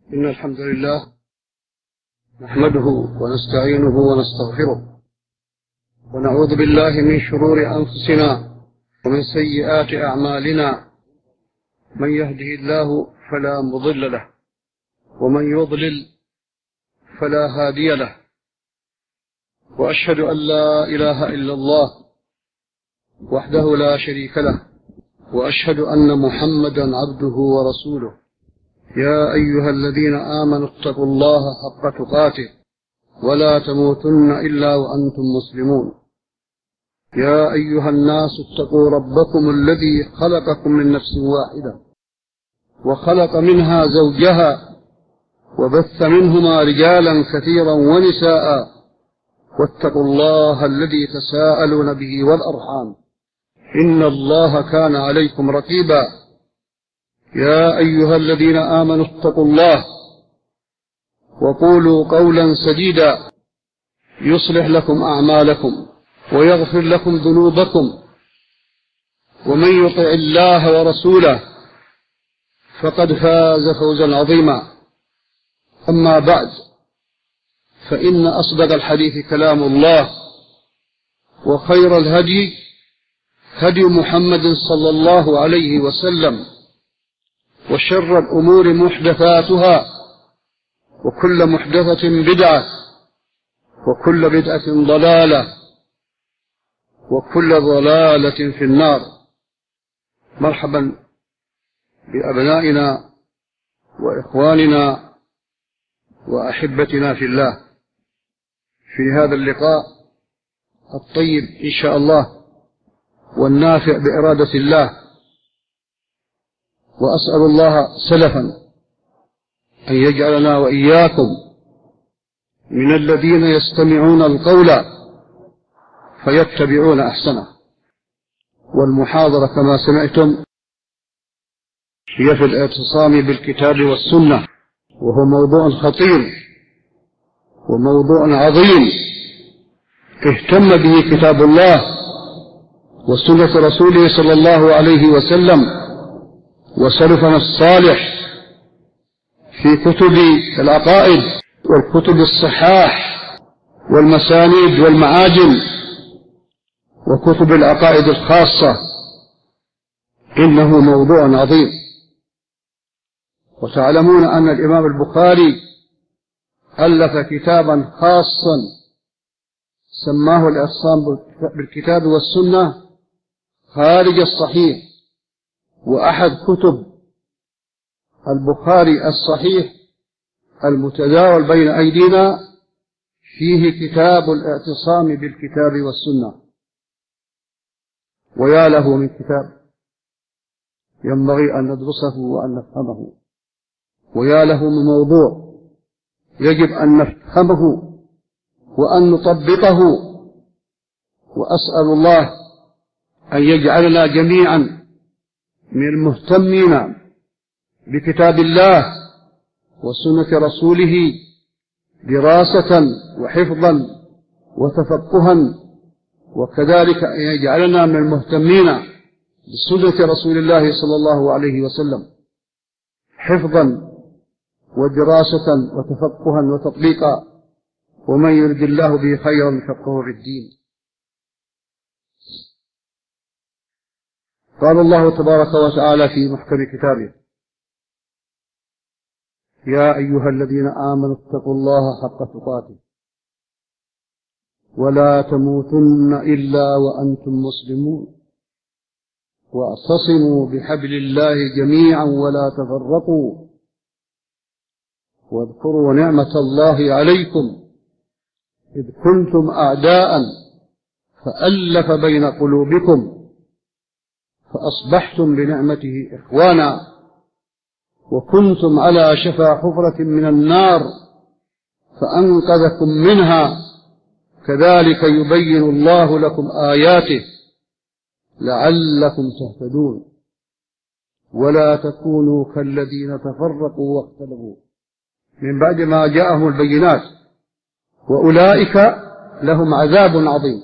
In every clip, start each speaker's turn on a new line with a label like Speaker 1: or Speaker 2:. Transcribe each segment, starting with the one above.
Speaker 1: إن الحمد لله نحمده ونستعينه ونستغفره ونعوذ بالله من شرور أنفسنا ومن سيئات أعمالنا. من يهده الله فلا مضل له ومن يضلل فلا هادي له، وأشهد أن لا إله إلا الله وحده لا شريك له، وأشهد أن محمدا عبده ورسوله. يا أيها الذين آمنوا اتقوا الله حق تقاته ولا تموتن إلا وأنتم مسلمون. يا أيها الناس اتقوا ربكم الذي خلقكم من نفس واحدة وخلق منها زوجها وبث منهما رجالا كثيرا ونساء، واتقوا الله الذي تساءلون به والأرحام إن الله كان عليكم رقيبا. يا أيها الذين آمنوا اتقوا الله وقولوا قولا سديدا يصلح لكم أعمالكم ويغفر لكم ذنوبكم، ومن يطع الله ورسوله فقد فاز فوزا عظيما. أما بعد، فإن أصدق الحديث كلام الله، وخير الهدي هدي محمد صلى الله عليه وسلم، وشر الأمور محدثاتها، وكل محدثة بدعة، وكل بدعة ضلالة، وكل ضلالة في النار. مرحبا بأبنائنا وإخواننا وأحبتنا في الله في هذا اللقاء الطيب إن شاء الله والنافع بإرادة الله. وأسأل الله سلفا أن يجعلنا وإياكم من الذين يستمعون القول فيتبعون أحسنه. والمحاضرة كما سمعتم هي في الاعتصام بالكتاب والسنة، وهو موضوع خطير وموضوع عظيم اهتم به كتاب الله وسنة رسوله صلى الله عليه وسلم وسلفنا الصالح في كتب العقائد والكتب الصحاح والمسانيد والمعاجم وكتب العقائد الخاصة. إنه موضوع عظيم. وتعلمون أن الإمام البخاري ألف كتابا خاصا سماه الاعتصام بالكتاب والسنة خارج الصحيح. وأحد كتب البخاري الصحيح المتداول بين أيدينا فيه كتاب الاعتصام بالكتاب والسنة. ويا له من كتاب ينبغي أن ندرسه وأن نفهمه، ويا له من موضوع يجب أن نفهمه وأن نطبقه. وأسأل الله أن يجعلنا جميعا من المهتمين بكتاب الله وسنة رسوله دراسة وحفظا وتفقها، وكذلك أن يجعلنا من المهتمين بسنة رسول الله صلى الله عليه وسلم حفظا ودراسة وتفقها وتطبيقا. ومن يرد الله به خيرا يفقهه في الدين. قال الله تبارك وتعالى في محكم كتابه: يا أيها الذين آمنوا اتقوا الله حق تقاته ولا تموتن إلا وأنتم مسلمون واعتصموا بحبل الله جميعا ولا تفرقوا واذكروا نعمة الله عليكم إذ كنتم أعداء فألف بين قلوبكم فأصبحتم بنعمته إخوانا وكنتم على شفا حفرة من النار فأنقذكم منها كذلك يبين الله لكم آياته لعلكم تهتدون. ولا تكونوا كالذين تفرقوا واختلفوا من بعد ما جاءهم البينات وأولئك لهم عذاب عظيم.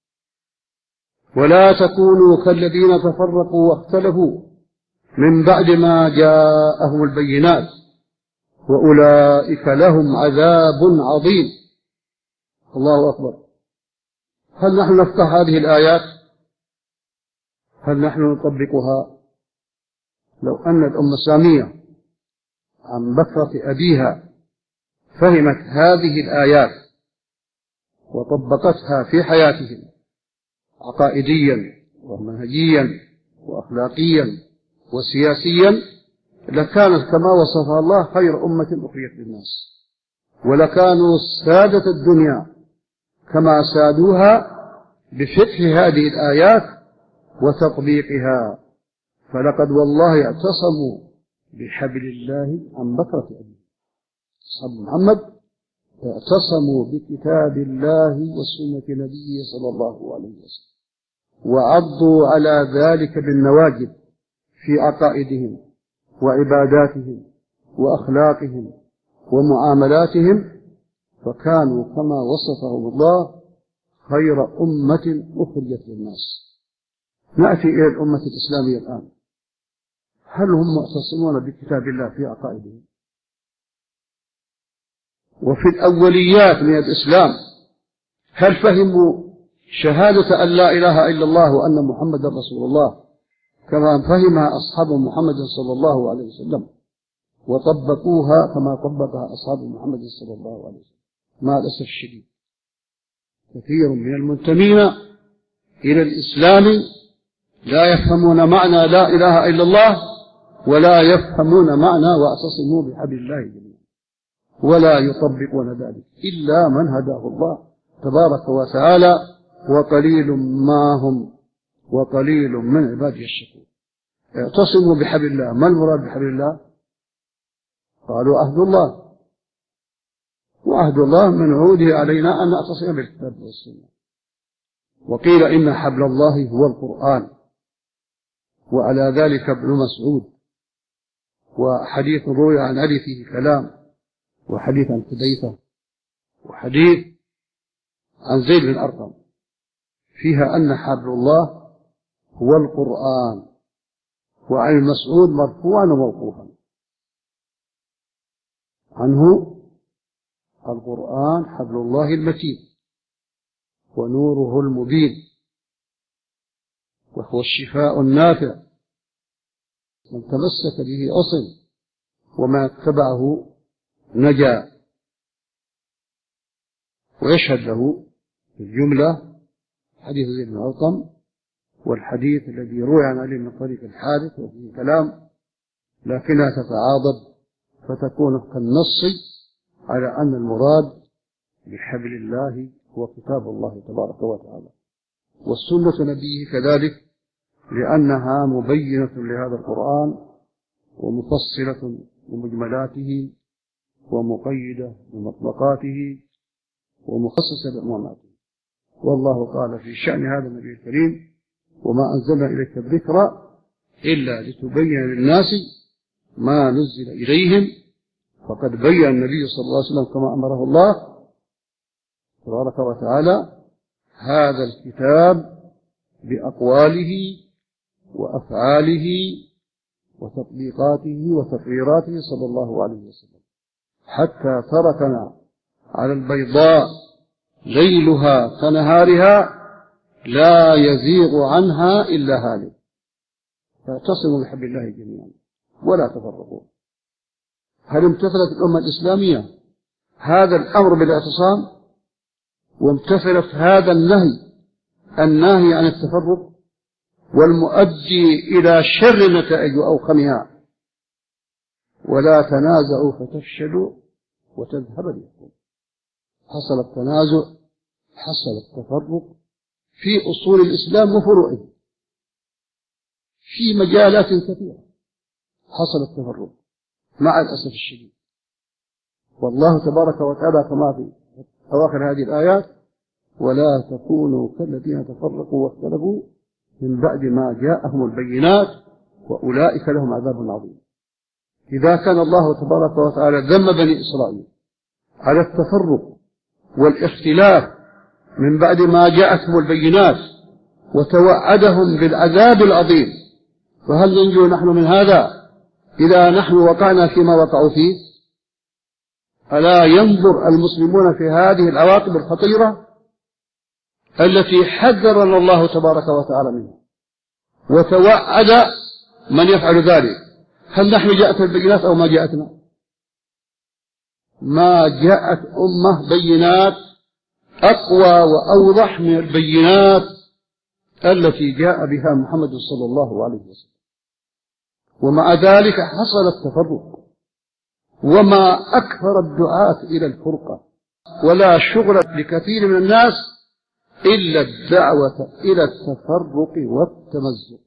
Speaker 1: ولا تكونوا كالذين تفرقوا واختلفوا من بعد ما جاءهم البينات وأولئك لهم عذاب عظيم. الله أكبر. هل نحن نفتح هذه الآيات؟ هل نحن نطبقها؟ لو أن الأمة الإسلامية عن بكرة أبيها فهمت هذه الآيات وطبقتها في حياتهم عقائديا ومنهجيا وأخلاقيا وسياسيا، لكانت كما وصفها الله خير أمة أخرجت للناس، ولكانوا سادة الدنيا كما سادوها بفقه هذه الآيات وتطبيقها. فلقد والله اعتصموا بحبل الله عن بكرة أبيه. أصحاب محمد اعتصموا بكتاب الله وسنة نبيه صلى الله عليه وسلم، وعضوا على ذلك بالنواجذ في عقائدهم وعباداتهم وأخلاقهم ومعاملاتهم، فكانوا كما وصفهم الله خير أمة أخرجت للناس. نأتي إلى الأمة الإسلامية الآن. هل هم معتصمون بكتاب الله في عقائدهم وفي الأوليات من الإسلام؟ هل فهموا شهادة أن لا إله إلا الله وأن محمد رسول الله كما فهمها أصحاب محمد صلى الله عليه وسلم وطبقوها كما طبقها أصحاب محمد صلى الله عليه وسلم؟ مع الأسف الشديد كثير من المنتمين إلى الإسلام لا يفهمون معنى لا إله إلا الله ولا يفهمون معنى واعتصموا بحبل الله جميعا، ولا يطبقون ذلك إلا من هداه الله تبارك وتعالى، وقليل ما هم وقليل من عباده الشكور. اعتصموا بحبل الله. ما المراد بحبل الله؟ قالوا عهد الله، وعهد الله من عوده علينا أن نعتصم بالكتاب والسنة. وقيل إن حبل الله هو القرآن، وعلى ذلك ابن مسعود، وحديث روي عن علي فيه كلام، وحديث عن حذيفة، وحديث عن زيد بن أرقم فيها أن حبل الله هو القرآن، وعن مسعود مرفوعا وموقوفا عنه: القرآن حبل الله المتين ونوره المبين، وهو الشفاء النافع، من تمسك به عصم وما اتبعه نجا. ويشهد له في الجملة حديث زيد بن أرقم، والحديث الذي روي عن علي من طريق الحارث وفيه كلام لكنها تتعاضد فتكون كالنص على أن المراد بحبل الله هو كتاب الله تبارك وتعالى، والسنة نبيه كذلك، لأنها مبينة لهذا القرآن ومفصلة لمجملاته ومقيدة بمطلقاته ومخصصة بأماماته. والله قال في شأن هذا النبي الكريم: وما أنزلنا إليك الذكر إلا لتبين للناس ما نزل إليهم. فقد بين النبي صلى الله عليه وسلم كما أمره الله تبارك وتعالى هذا الكتاب بأقواله وأفعاله وتطبيقاته وتقريراته صلى الله عليه وسلم، حتى تركنا على البيضاء ليلها كنهارها لا يزيغ عنها إلا هالك. فاعتصموا بحبل الله جميعا ولا تفرقوا. هل امتثلت الأمة الإسلامية هذا الأمر بالاعتصام وامتثلت هذا النهي عن التفرق والمؤدي إلى شر النتائج وأوخمها؟ ولا تنازعوا فتفشلوا وتذهب ريحكم. حصل التنازع، حصل التفرق في أصول الإسلام وفروعه، في مجالات كثيرة حصل التفرق مع الأسف الشديد. والله تبارك وتعالى كما في أواخر هذه الآيات: ولا تكونوا كالذين تفرقوا واختلفوا من بعد ما جاءهم البينات وأولئك لهم عذاب عظيم. إذا كان الله تبارك وتعالى ذم بني إسرائيل على التفرق والاختلاف من بعد ما جاءتهم البينات وتوعدهم بالعذاب العظيم، فهل ننجو نحن من هذا إذا نحن وقعنا فيما وقعوا فيه؟ ألا ينظر المسلمون في هذه العواقب الخطيرة التي حذرنا الله تبارك وتعالى منها وتوعد من يفعل ذلك. هل نحن جاءت البينات أو ما جاءتنا؟ ما جاءت أمة بينات أقوى وأوضح من البينات التي جاء بها محمد صلى الله عليه وسلم. ومع ذلك حصل التفرق، وما أكثر الدعاة إلى الفرقة، ولا شغل لكثير من الناس إلا الدعوة إلى التفرق والتمزق،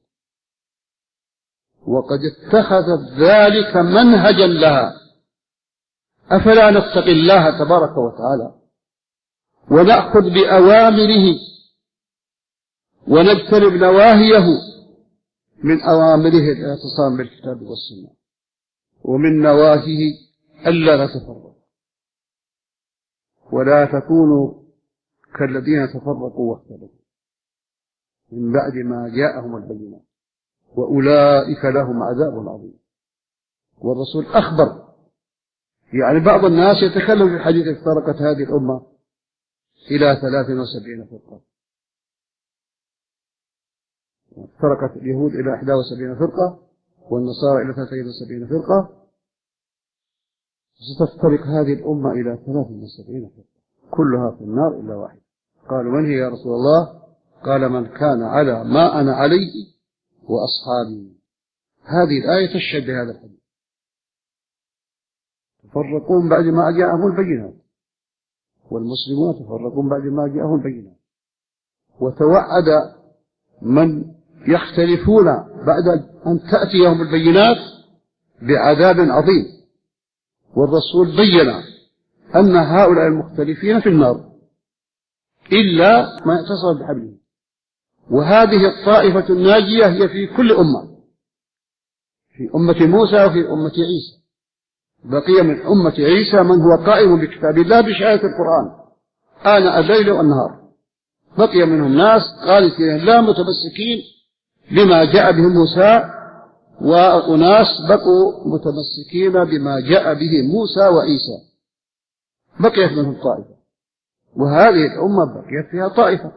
Speaker 1: وقد اتخذت ذلك منهجا لها. أفلا نتقي الله تبارك وتعالى ونأخذ بأوامره ونجتنب نواهيه؟ من أوامره الاعتصام بالكتاب والسنة، ومن نواهيه ألا نتفرق، ولا تكونوا كالذين تفرقوا واختلفوا من بعد ما جاءهم البينات وأولئك لهم عذاب عظيم. والرسول أخبر، يعني بعض الناس يتكلم في الحديث افترقت هذه الأمة إلى 73 فرقة، افترقت اليهود إلى 71 فرقة والنصارى إلى 73 فرقة، ستفترق هذه الأمة إلى 73 فرقة كلها في النار إلا واحد. قالوا من هي يا رسول الله؟ قال من كان على ما أنا عليه وأصحابي. هذه الآية تشهد بهذا الحديث. تفرقون بعد ما جاءهم البينات، والمسلمون تفرقون بعد ما جاءهم البينات، وتوعد من يختلفون بعد أن تأتيهم البينات بعذاب عظيم. والرسول بين أن هؤلاء المختلفين في النار إلا ما اتصل بحبله. وهذه الطائفة الناجية هي في كل أمة، في أمة موسى وفي أمة عيسى. بقي من أمة عيسى من هو قائم بكتاب الله بشهادة القرآن آناء الليل والنهار، بقي منهم ناس قانتين لا متمسكين بما جاء به موسى، وأناس بقوا متمسكين بما جاء به موسى وعيسى، بقيت منهم طائفة. وهذه الأمة بقيت فيها طائفة،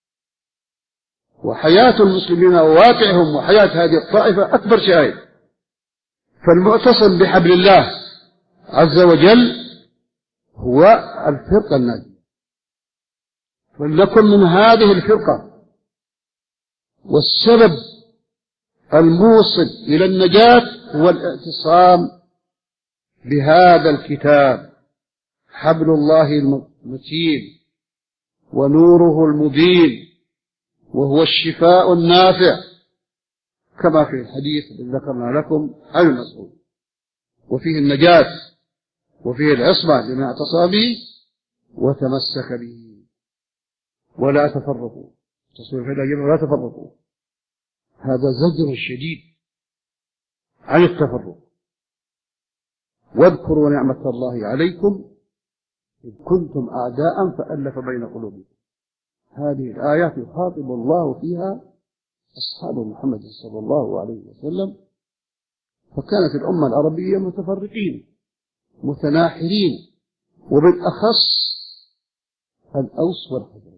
Speaker 1: وحياة المسلمين وواقعهم وحياة هذه الطائفة أكبر شاهد. فالمعتصم بحبل الله عز وجل هو الفرقة الناجية، فلنكن من هذه الفرقة. والسبب الموصل إلى النجاة هو الاعتصام بهذا الكتاب، حبل الله المتين ونوره المبين، وهو الشفاء النافع كما في الحديث الذي ذكرنا لكم عن المسعود، وفيه النجاة وفيه العصمة لمن اعتصم به وتمسك به. ولا تفرقوا، تصوير في الأجابة ولا تفرقوا، هذا زجر شديد عن التفرق. واذكروا نعمة الله عليكم إذ كنتم أعداء فألف بين قلوبكم. هذه الآيات يخاطب الله فيها أصحاب محمد صلى الله عليه وسلم، فكانت الأمة العربية متفرقين متناحرين، وبالأخص الأوس والخزرج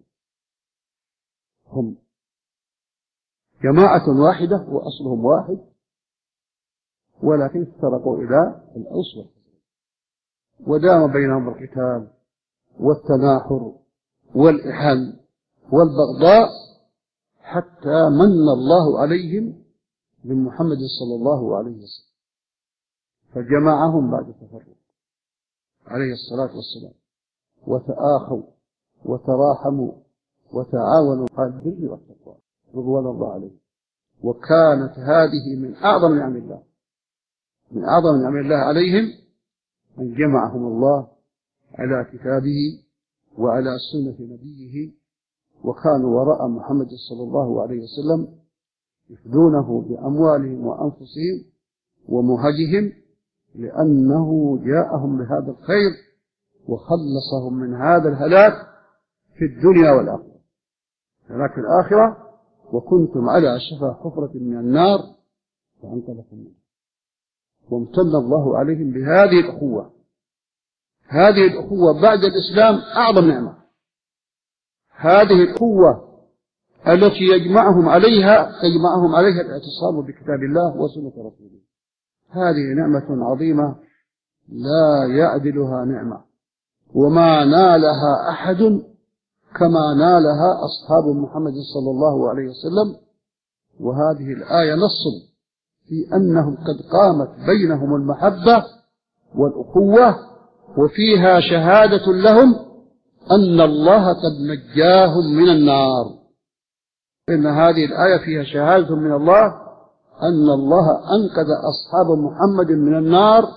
Speaker 1: هم جماعة واحدة وأصلهم واحد، ولكن افترقوا إلى الأوس والخزرج، ودام بينهم القتال والتناحر والإحن والبغضاء حتى من الله عليهم من محمد صلى الله عليه وسلم فجمعهم بعد التفرق عليه الصلاة والسلام، وتآخوا وتراحموا وتعاونوا على البر والتقوى رضوان الله عليهم. وكانت هذه من أعظم نعم الله، من أعظم نعم الله عليهم أن جمعهم الله على كتابه وعلى سنة نبيه، وكانوا وراء محمد صلى الله عليه وسلم يفدونه بأموالهم وأنفسهم ومهجهم، لأنه جاءهم بهذا الخير وخلصهم من هذا الهلاك في الدنيا والآخرة. هلاك الآخرة وكنتم على شفا حفرة من النار فأنقذكم منها. وامتن الله عليهم بهذه الأخوة هذه الأخوة بعد الإسلام أعظم نعمة. هذه القوة التي يجمعهم عليها الاعتصام بكتاب الله وسنة رسوله. هذه نعمة عظيمة لا يعدلها نعمة، وما نالها أحد كما نالها أصحاب محمد صلى الله عليه وسلم. وهذه الآية نص في أنهم قد قامت بينهم المحبة والأخوة، وفيها شهادة لهم أن الله قد نجاهم من النار. إن هذه الآية فيها شهادة من الله أن الله أنقذ أصحاب محمد من النار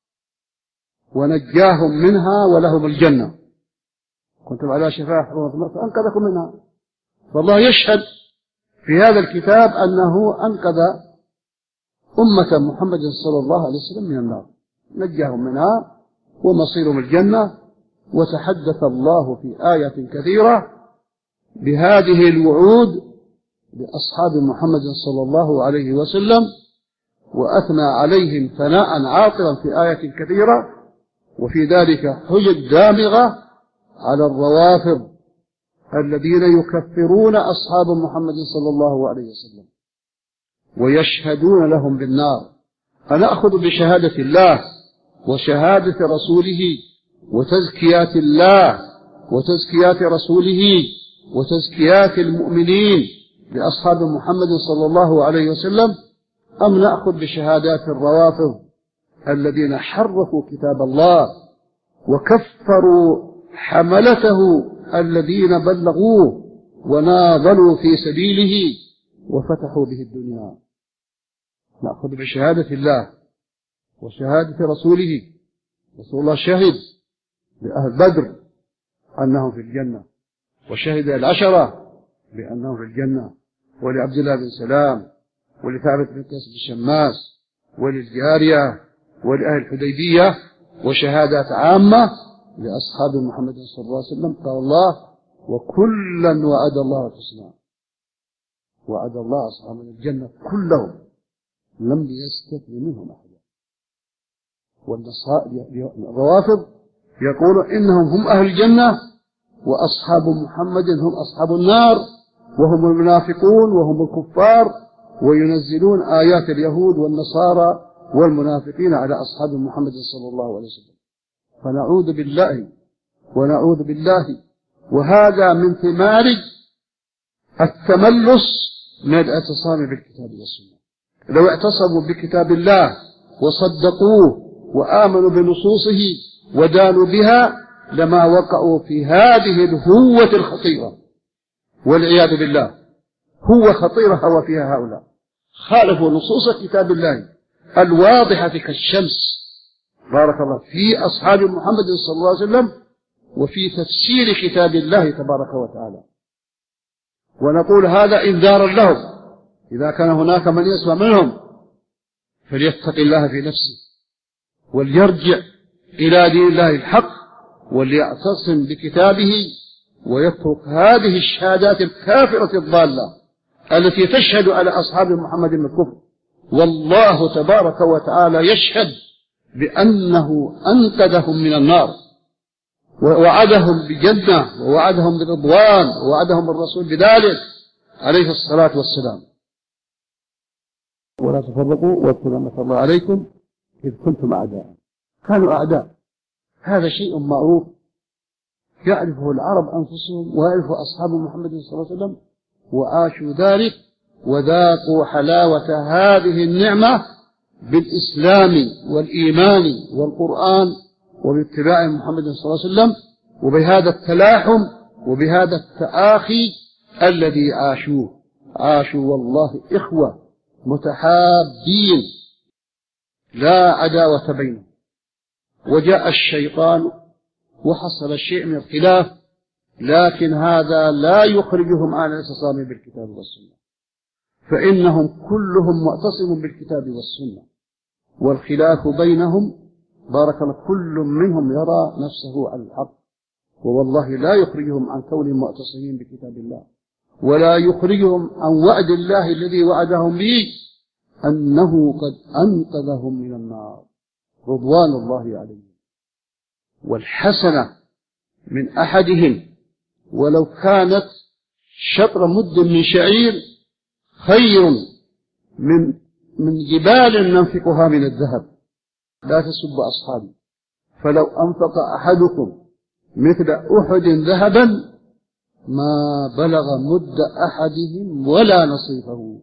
Speaker 1: ونجاهم منها ولهم الجنة. كنتم على شفا حفرة فأنقذكم منها. فالله يشهد في هذا الكتاب أنه أنقذ أمة محمد صلى الله عليه وسلم من النار، نجاهم منها ومصيرهم الجنة. وتحدث الله في آية كثيرة بهذه الوعود لأصحاب محمد صلى الله عليه وسلم، وأثنى عليهم ثناء عاطرا في آية كثيرة، وفي ذلك حجج دامغة على الروافض الذين يكفرون أصحاب محمد صلى الله عليه وسلم ويشهدون لهم بالنار. فنأخذ بشهادة الله وشهادة رسوله وتزكيات الله وتزكيات رسوله وتزكيات المؤمنين لأصحاب محمد صلى الله عليه وسلم، أم نأخذ بشهادات الروافض الذين حرفوا كتاب الله وكفروا حملته الذين بلغوه وناضلوا في سبيله وفتحوا به الدنيا؟ نأخذ بشهادة الله وشهادة رسوله. رسول الله شهد لأهل بدر أنهم في الجنة، وشهد العشرة بأنهم في الجنة، ولعبد الله بن سلام ولثابت بن قيس بن شماس وللجارية ولأهل الحديبية، وشهادات عامة لأصحاب محمد صلى الله عليه وسلم. قال الله: وكلا وعد الله الحسنى. وعد الله أصحاب الجنة كلهم لم يستثن منهم أحد. والروافض يقولون إنهم هم أهل الجنة وأصحاب محمد هم أصحاب النار، وهم المنافقون وهم الكفار، وينزلون آيات اليهود والنصارى والمنافقين على أصحاب محمد صلى الله عليه وسلم. فنعوذ بالله ونعوذ بالله. وهذا من ثمار التملص من الاعتصام بالكتاب والسنة. لو اعتصموا بكتاب الله وصدقوه وآمنوا بنصوصه ودانوا بها لما وقعوا في هذه الهوة الخطيرة، والعياذ بالله. هو خطيرة هو فيها هؤلاء، خالفوا نصوص كتاب الله الواضحة كالشمس، بارك الله، في أصحاب محمد صلى الله عليه وسلم وفي تفسير كتاب الله تبارك وتعالى. ونقول هذا إنذارا لهم، إذا كان هناك من يسمع منهم فليتق الله في نفسه وليرجع إلى دين الله الحق وليعتصم بكتابه ويترك هذه الشهادات الكافرة الضالة التي تشهد على أصحاب محمد بالكفر. والله تبارك وتعالى يشهد بأنه أنقذهم من النار ووعدهم بجنة ووعدهم برضوان ووعدهم الرسول بذلك عليه الصلاة والسلام. ولا تفرقوا واذكروا نعمة الله عليكم إذ كنتم أعداء. كانوا أعداء، هذا شيء معروف يعرفه العرب أنفسهم ويعرفه أصحاب محمد صلى الله عليه وسلم، وعاشوا ذلك وذاقوا حلاوة هذه النعمة بالإسلام والإيمان والقرآن وباتباع محمد صلى الله عليه وسلم، وبهذا التلاحم وبهذا التآخي الذي عاشوا والله إخوة متحابين لا عداوة بينهم. وجاء الشيطان وحصل الشيء من الخلاف، لكن هذا لا يخرجهم عن الاعتصام بالكتاب والسنة، فإنهم كلهم معتصم بالكتاب والسنة، والخلاف بينهم بارك الله كل منهم يرى نفسه على الحق، ووالله لا يخرجهم عن كونهم معتصمين بكتاب الله، ولا يخرجهم عن وعد الله الذي وعدهم به أنه قد أنقذهم من النار رضوان الله عليهم. والحسنة من أحدهم ولو كانت شطر مد من شعير خير من جبال ننفقها من الذهب. لا تسب أصحابي، فلو أنفق أحدكم مثل أحد ذهبا ما بلغ مد أحدهم ولا نصيفه.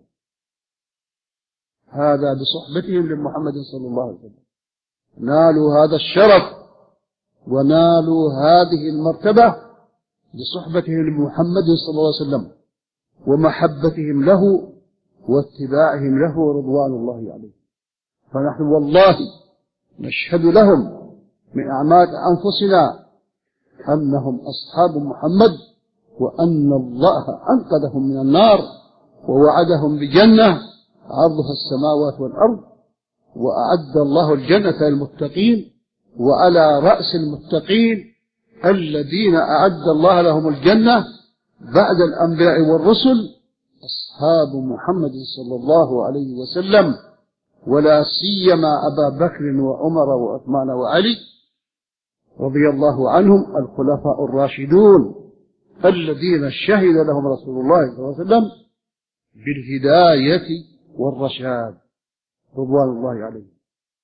Speaker 1: هذا بصحبتهم لمحمد صلى الله عليه وسلم، نالوا هذا الشرف ونالوا هذه المرتبة بصحبتهم لمحمد صلى الله عليه وسلم ومحبتهم له واتباعهم له رضوان الله عليه. فنحن والله نشهد لهم من أعمال أنفسنا أنهم أصحاب محمد، وأن الله أنقذهم من النار ووعدهم بجنة عرضها السماوات والأرض، وأعد الله الجنة للمتقين، وعلى رأس المتقين الذين أعد الله لهم الجنة بعد الأنبياء والرسل أصحاب محمد صلى الله عليه وسلم، ولا سيما أبا بكر وعمر وعثمان وعلي رضي الله عنهم الخلفاء الراشدون الذين شهد لهم رسول الله صلى الله عليه وسلم بالهداية والرشاد رضوان الله عليهم.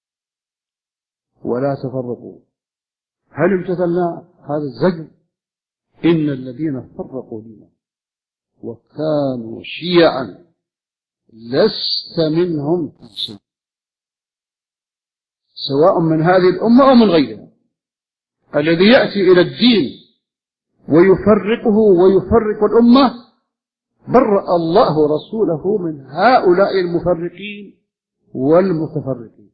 Speaker 1: ولا تفرقوا. هل امتثلنا هذا الزجر؟ إن الذين فرقوا دينهم وكانوا شيعا لست منهم في شيء، سواء من هذه الأمة أو من غيرها. الذي يأتي إلى الدين ويفرقه ويفرق الأمة برأ الله رسوله من هؤلاء المفرقين والمتفرقين.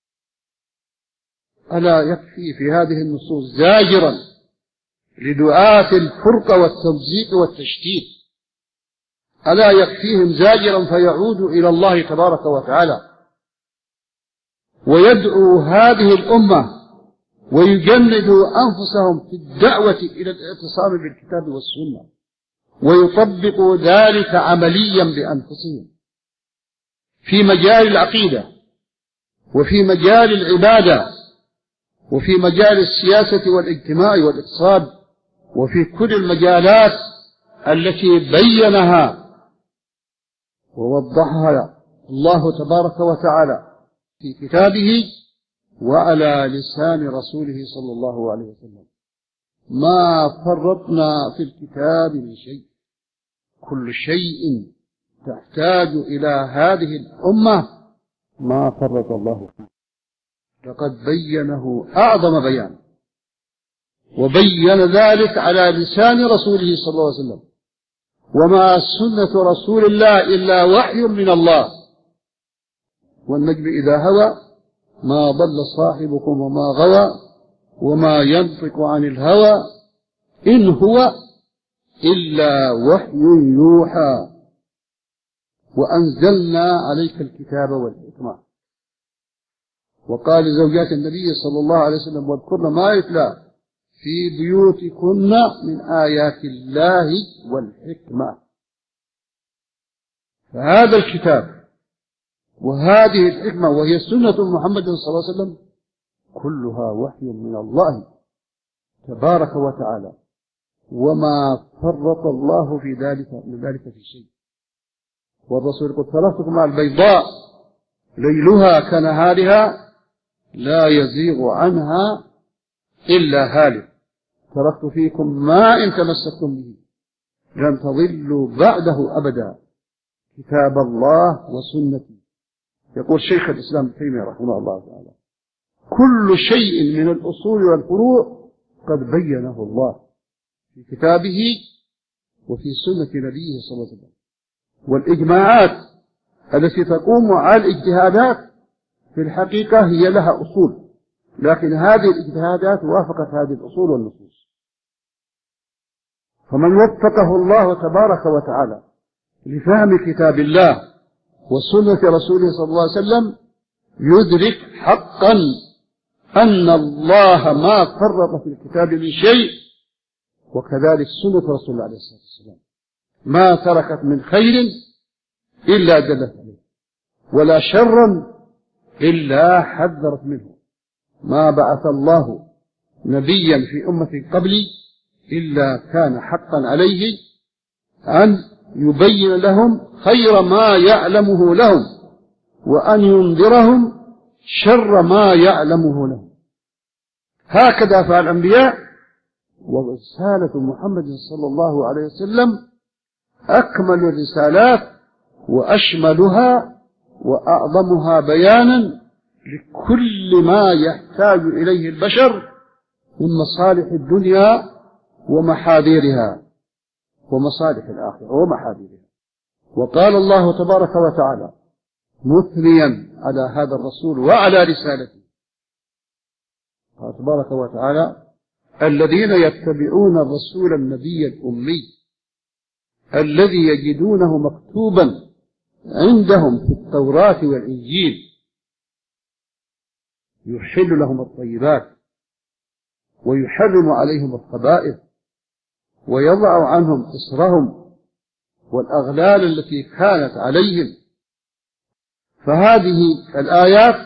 Speaker 1: ألا يكفي في هذه النصوص زاجرا لدعاة الفرقة والتمزيق والتشتيت، ألا يكفيهم زاجرا فيعود إلى الله تبارك وتعالى ويدعو هذه الأمة ويجندوا أنفسهم في الدعوة إلى الاعتصام بالكتاب والسنة، ويطبقوا ذلك عمليا بأنفسهم في مجال العقيدة وفي مجال العبادة وفي مجال السياسة والاجتماع والاقتصاد وفي كل المجالات التي بينها ووضحها الله تبارك وتعالى في كتابه وعلى لسان رسوله صلى الله عليه وسلم. ما فرطنا في الكتاب من شيء، كل شيء تحتاج إلى هذه الأمة ما فرط الله فيه، لقد بينه أعظم بيان، وبين ذلك على لسان رسوله صلى الله عليه وسلم. وما سنة رسول الله إلا وحي من الله، والنجم إذا هوى ما ضل صاحبكم وما غوى وما ينطق عن الهوى إن هو إلا وحي يوحى وأنزلنا عليك الكتاب والحكمة. وقال لزوجات النبي صلى الله عليه وسلم واذكرن ما يتلى في بيوتكن من آيات الله والحكمة. فهذا الكتاب وهذه الحكمة وهي سنة محمد صلى الله عليه وسلم كلها وحي من الله تبارك وتعالى، وما فرط الله في ذلك من ذلك في شيء. والرسول قد تركتكم على البيضاء ليلها كنهارها لا يزيغ عنها إلا هالك، تركت فيكم ما إن تمسكتم به لن تضلوا بعده أبدا، كتاب الله وسنتي. يقول شيخ الإسلام ابن تيمية رحمه الله تعالى كل شيء من الأصول والفروع قد بينه الله في كتابه وفي سنة نبيه صلى الله عليه وسلم. والإجماعات التي تقوم على الاجتهادات في الحقيقة هي لها أصول، لكن هذه الاجتهادات وافقت هذه الأصول والنصوص. فمن وفقه الله تبارك وتعالى لفهم كتاب الله وسنة رسوله صلى الله عليه وسلم يدرك حقا أن الله ما فرط في الكتاب من شيء، وكذلك سنة رسول الله عليه الصلاة والسلام ما تركت من خير إلا دلت عليه، ولا شر إلا حذرت منه. ما بعث الله نبيا في أمة قبلي إلا كان حقا عليه أن يبين لهم خير ما يعلمه لهم وأن ينذرهم شر ما يعلمه لهم. هكذا فعل الأنبياء، ورسالة محمد صلى الله عليه وسلم أكمل الرسالات وأشملها وأعظمها بيانا لكل ما يحتاج إليه البشر من مصالح الدنيا ومحاذيرها ومصالح الآخرة ومحاذيرها. وقال الله تبارك وتعالى مثنيا على هذا الرسول وعلى رسالته، قال تبارك وتعالى الذين يتبعون الرسول النبي الأمي الذي يجدونه مكتوبا عندهم في التوراة والإنجيل يحل لهم الطيبات ويحرم عليهم الخبائث ويضع عنهم إصرهم والأغلال التي كانت عليهم. فهذه الآيات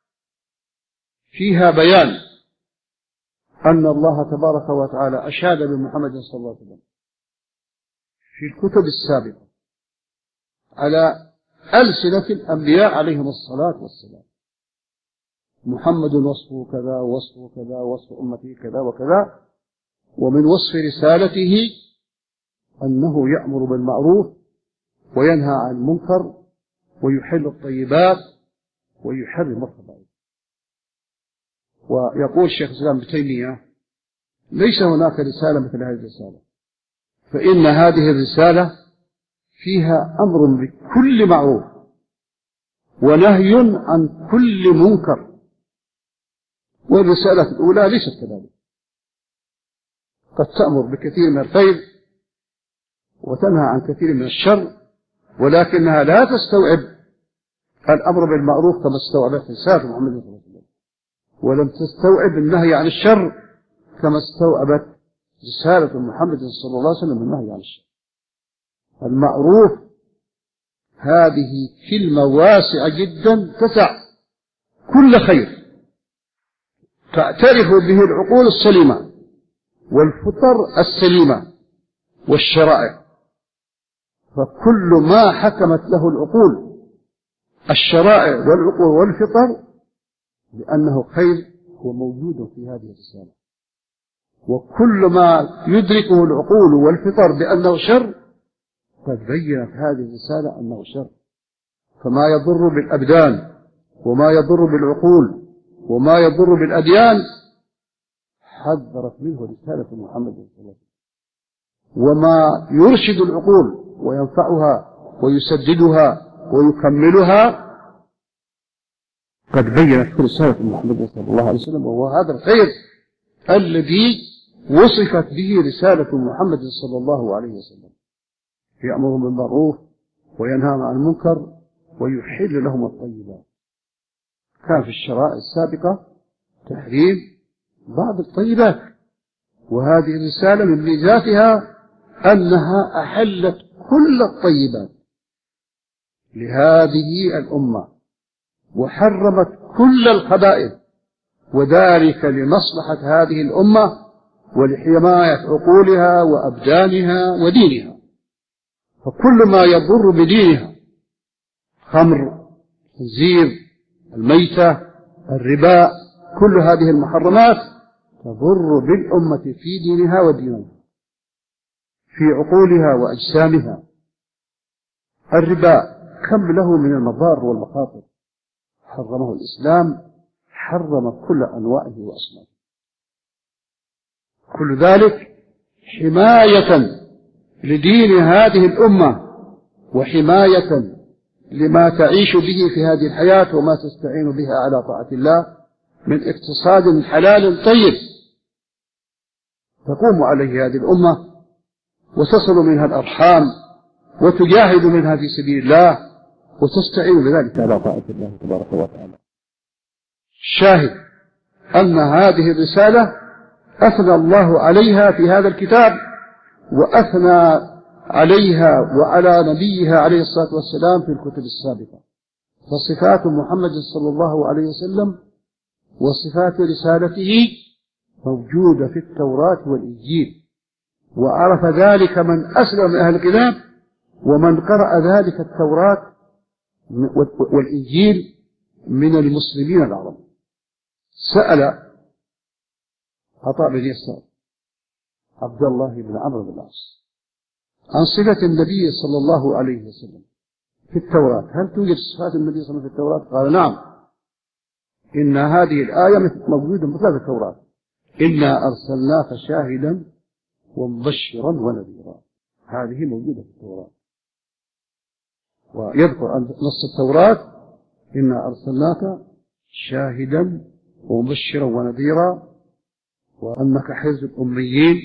Speaker 1: فيها بيان أن الله تبارك وتعالى أشاد بمحمد صلى الله عليه وسلم في الكتب السابقة على ألسنة الأنبياء عليهم الصلاة والسلام. محمد وصفه كذا وصفه كذا وصف أمته كذا وكذا. ومن وصف رسالته أنه يأمر بالمعروف وينهى عن المنكر ويحل الطيبات ويحرم الخبائث. ويقول الشيخ الإسلام ابن تيمية ليس هناك رسالة مثل هذه الرسالة، فإن هذه الرسالة فيها أمر بكل معروف ونهي عن كل منكر، والرسالة الأولى ليست كذلك، قد تأمر بكثير من الخير وتنهى عن كثير من الشر، ولكنها لا تستوعب الأمر بالمعروف كما استوعبت رسالة محمد صلى الله عليه وسلم، ولم تستوعب النهي عن الشر كما استوعبت رسالة محمد صلى الله عليه وسلم النهي عن الشر. المعروف هذه كلمة واسعة جدا تسع كل خير تعترف به العقول السليمة والفطر السليمة والشرائع، فكل ما حكمت له العقول الشرائع والعقول والفطر لأنه خير هو موجود في هذه الرسالة، وكل ما يدركه العقول والفطر بأنه شر قد بينت هذه الرسالة أنه شر. فما يضر بالأبدان وما يضر بالعقول وما يضر بالأديان حذرت منه رسالة محمد صلى الله عليه وسلم، وما يرشد العقول وينفعها ويسددها ويكملها قد بينت رسالة محمد صلى الله عليه وسلم، وهو هذا الخير الذي وصفت به رسالة محمد صلى الله عليه وسلم، يأمر بالمعروف وينهى عن المنكر ويحل لهم الطيبات. كان في الشرائع السابقة تحريم بعض الطيبات، وهذه الرسالة من ميزاتها أنها أحلت كل الطيبات لهذه الأمة وحرمت كل الخبائث، وذلك لمصلحة هذه الأمة ولحماية عقولها وأبدانها ودينها. فكل ما يضر بدينها خمر، خنزير، الميتة، الربا، كل هذه المحرمات تضر بالأمة في دينها ودينها في عقولها وأجسامها. الربا كم له من المضار والمخاطر حرمه الإسلام، حرم كل أنواعه وأصنافه، كل ذلك حماية لدين هذه الأمة وحماية لما تعيش به في هذه الحياة وما تستعين بها على طاعة الله من اقتصاد حلال طيب تقوم عليه هذه الأمة وتصل منها الأرحام وتجاهد منها في سبيل الله وتستعين بذلك على طاعة الله تبارك وتعالى. الشاهد أن هذه الرسالة أثنى الله عليها في هذا الكتاب، وأثنى عليها وعلى نبيها عليه الصلاة والسلام في الكتب السابقة. فصفات محمد صلى الله عليه وسلم وصفات رسالته موجودة في التوراة والإنجيل، وعرف ذلك من أسلم من أهل الكتاب ومن قرأ ذلك التوراة والإنجيل من المسلمين العرب. سأل عطاء بن يسار عبد الله بن عمرو بن العاص عن صفة النبي صلى الله عليه وسلم في التوراة، هل توجد صفات النبي صلى الله عليه وسلم في التوراة؟ قال نعم، إن هذه الآية موجودة مثل في التوراة: إنا أرسلناك شاهدا ومبشرا ونذيرا. هذه موجودة في التوراة. ويذكر نص التوراة: إنا أرسلناك شاهدا ومبشرا ونذيرا، وأنك حرز الأميين.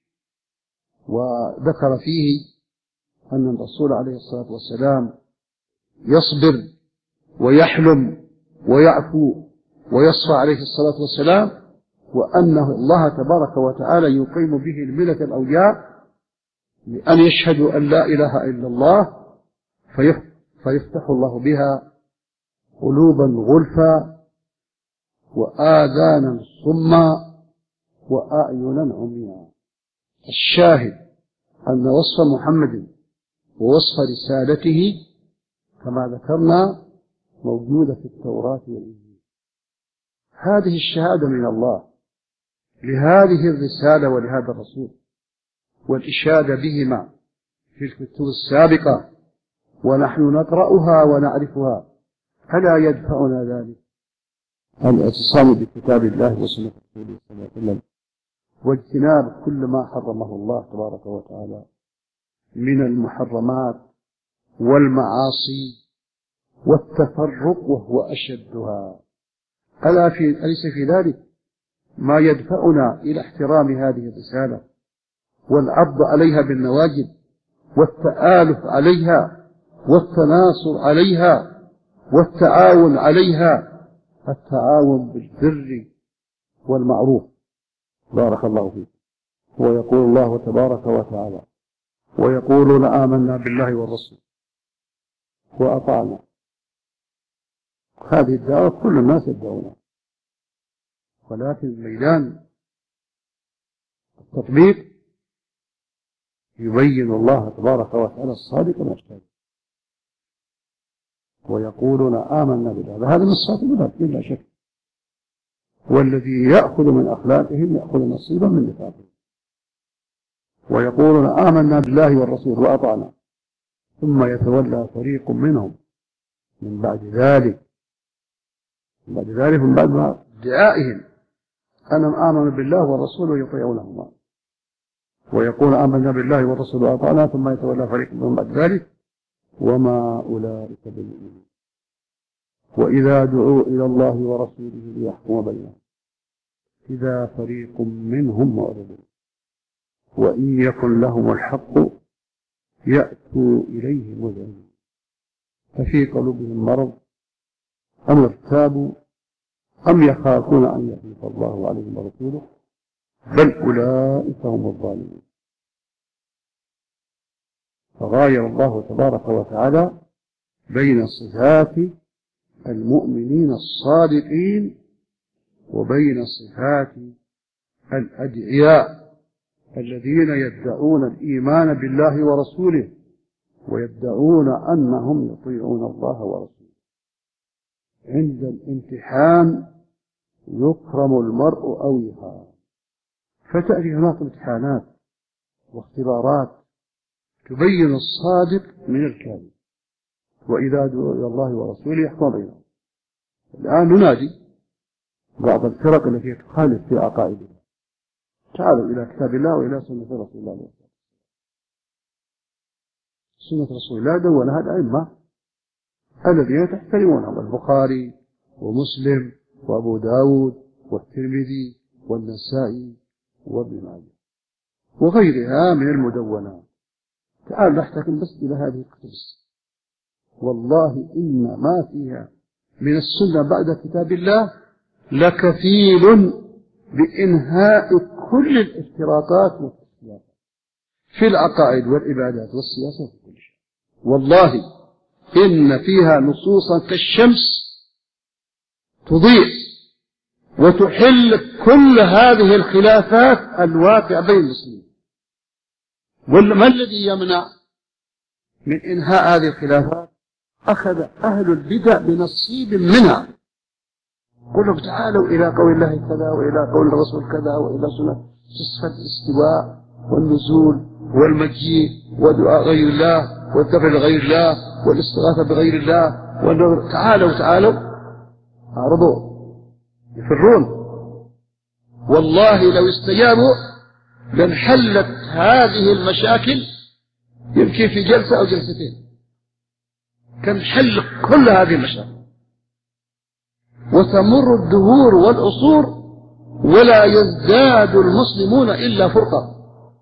Speaker 1: وذكر فيه أن الرسول عليه الصلاة والسلام يصبر ويحلم ويعفو ويصفى عليه الصلاة والسلام، وأنه الله تبارك وتعالى يقيم به الملة الأولياء لأن يشهدوا أن لا إله إلا الله، فيفتح الله بها قلوبا غلفا وآذانا صما وأعينا عميا. الشاهد أن وصف محمد ووصف رسالته كما ذكرنا موجودة في التوراة والإنجيل. هذه الشهادة من الله لهذه الرسالة ولهذا الرسول، والإشادة بهما في الكتب السابقة ونحن نقرأها ونعرفها، ألا يدفعنا ذلك الاعتصام بكتاب الله وسنة رسوله صلى الله عليه وسلم، واجتناب كل ما حرمه الله تبارك وتعالى من المحرمات والمعاصي والتفرق وهو أشدها. أليس في ذلك ما يدفعنا إلى احترام هذه الرسالة والعض عليها بالنواجذ والتآلف عليها والتناصر عليها والتعاون عليها، التعاون بالبر والمعروف. بارك الله فيك. ويقول الله تبارك وتعالى: ويقولون آمنا بالله والرسول وأطعنا. هذه الدعوة كل الناس يدعونها، ولكن ميدان التطبيق يبين الله تبارك وتعالى الصادق من الكاذب. ويقولون آمنا بالله، هذا من الصادق المنافقين لا شك، والذي يأخذ من أخلاقهم يأخذ نصيبا من نفاقهم. ويقولون آمنا بالله والرسول وأطعنا ثم يتولى فريق منهم من بعد ذلك من بعد ما ادعائهم أنهم آمنوا بالله والرسول ويطيعونهما. ويقول آمنا بالله والرسول وأطعنا ثم يتولى فريق منهم بعد ذلك وما أولئك بالمؤمنين. وإذا دعوا إلى الله ورسوله ليحكم بينهم إذا فريق منهم معرضون وإن يكن لهم الحق يأتوا إليه مذعنين ففي قلوبهم مرض أم ارتابوا أم يخافون أن يحيف الله عليهم ورسوله بل أولئك هم الظالمون. فغاير الله تبارك وتعالى بين صفات المؤمنين الصادقين وبين صفات الأدعياء الذين يدعون الإيمان بالله ورسوله ويدعون أنهم يطيعون الله ورسوله. عند الامتحان يكرم المرء أو يهان، فتأتي هناك امتحانات واختبارات تبين الصادق من الكاذب. وإذا دعوا إلى الله ورسوله يحكم بينهم. الآن ننادي بعض الفرق التي تخالف في عقائدها: تعالوا إلى كتاب الله وإلى سنة رسول الله عليه وسلم. سنة رسول الله دونها الأئمة الذين تحترمونهم: البخاري ومسلم وأبو داود والترمذي والنسائي وابن ماجه وغيرها من المدونات. تعال نحتكم بس إلى هذه الكتب، والله إن ما فيها من السنة بعد كتاب الله لكفيل بإنهاء كل الافتراقات والتفصيلات في العقائد والعبادات والسياسة وكل شيء. والله إن فيها نصوصا كالشمس تضيء وتحل كل هذه الخلافات الواقعة بين المسلمين. وما الذي يمنع من إنهاء هذه الخلافات؟ أخذ أهل البدع بنصيب منها. قلوا تعالوا إلى قول الله كذا وإلى قول الرسول كذا وإلى سنة صفة الاستواء والنزول والمجيء ودعاء غير الله والذبح لغير الله والاستغاثة بغير الله. تعالوا أعرضوا يفرون. والله لو استجابوا لانحلت هذه المشاكل يمكن في جلسة أو جلستين، كان حل كل هذه المشاكل، وتمر الدهور والعصور ولا يزداد المسلمون إلا فرقة.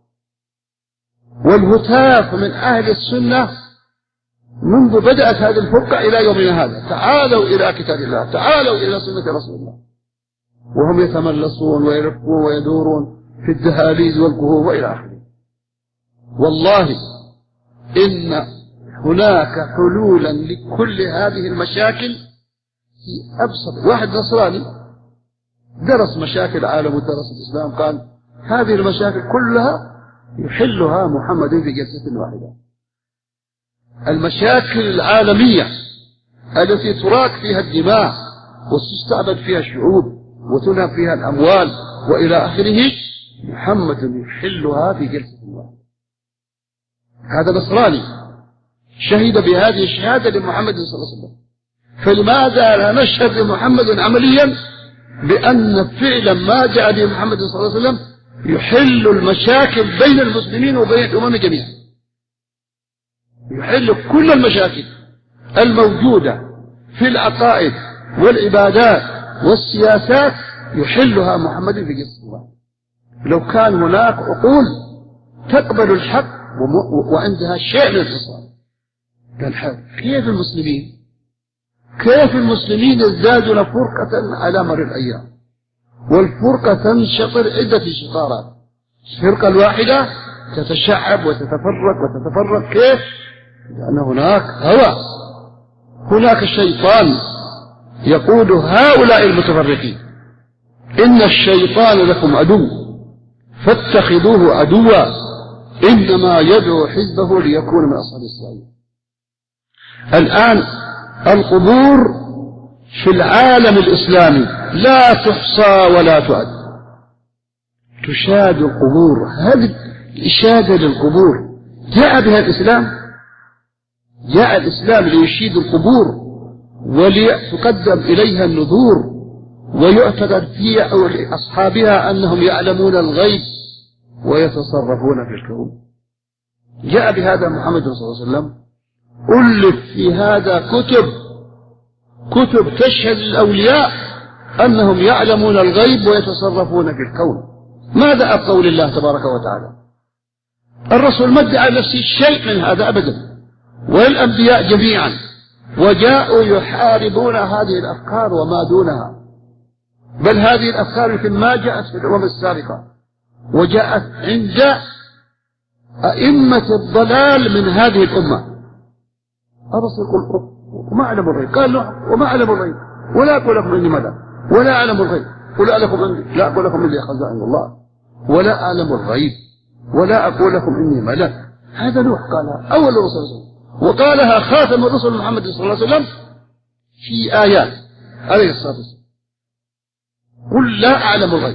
Speaker 1: والهتاف من أهل السنة منذ بدأت هذه الفرقة إلى يومنا هذا: تعالوا إلى كتاب الله، تعالوا إلى سنة رسول الله، وهم يتملصون ويلفون ويدورون في الدهاليز والقهور وإلى آخره. والله إن هناك حلولا لكل هذه المشاكل في أبسط. واحد نصراني درس مشاكل العالم ودرس الإسلام، قال هذه المشاكل كلها يحلها محمد في جلسة واحدة. المشاكل العالمية التي تراك فيها الدماء وتستعبد فيها الشعوب وتنهب فيها الأموال وإلى آخره، محمد يحلها في جلسة واحدة. هذا نصراني شهد بهذه الشهادة لمحمد صلى الله عليه وسلم. فلماذا لا نشهد لمحمد عمليا بأن فعلا ما جاء به محمد صلى الله عليه وسلم يحل المشاكل بين المسلمين وبين الأمم جميعا، يحل كل المشاكل الموجودة في العقائد والعبادات والسياسات، يحلها محمد في جلسة واحدة. لو كان هناك عقول تقبل الحق وعندها شيء من الفصال كالحق، كيف المسلمين ازدادوا فرقة على مر الأيام، والفرقة تنشطر عدة شقارات. الفرقة الواحدة تتشعب وتتفرق. كيف؟ لأن هناك هوى، هناك شيطان يقود هؤلاء المتفرقين. إن الشيطان لكم عدو فاتخذوه عدوا إنما يدعو حزبه ليكون من أصحاب السعير. الآن القبور في العالم الإسلامي لا تحصى ولا تعد، تشاد القبور. هذه الإشادة للقبور جاء بها الإسلام، جاء الإسلام ليشيد القبور وليتقدم إليها النذور ويعتقد في أصحابها أنهم يعلمون الغيب ويتصرفون في الكون. جاء بهذا محمد صلى الله عليه وسلم، ألف في هذا كتب تشهد للأولياء أنهم يعلمون الغيب ويتصرفون في الكون. ماذا أبقوا لله تبارك وتعالى؟ الرسول ما ادعى نفسه شيء من هذا أبدا، والأنبياء جميعا، وجاءوا يحاربون هذه الأفكار وما دونها. بل هذه الأفكار يمكن ما جاءت في الأمم السابقة، وجاءت عند أئمة الضلال من هذه الأمة. الرسول يقول وما أعلم الغيب، قال له وما أعلم الغيب ولا أقول لكم إني ملك ولا أعلم الغيب ولا لا أقول لكم إني خزائن الله ولا أعلم الغيب ولا أقول لكم إني ملك. هذا نوح قالها أول الرسول، وقالها خاتم الرسل محمد صلى الله عليه وسلم في آيات عليه الصلاة والسلام: قل لا أعلم الغيب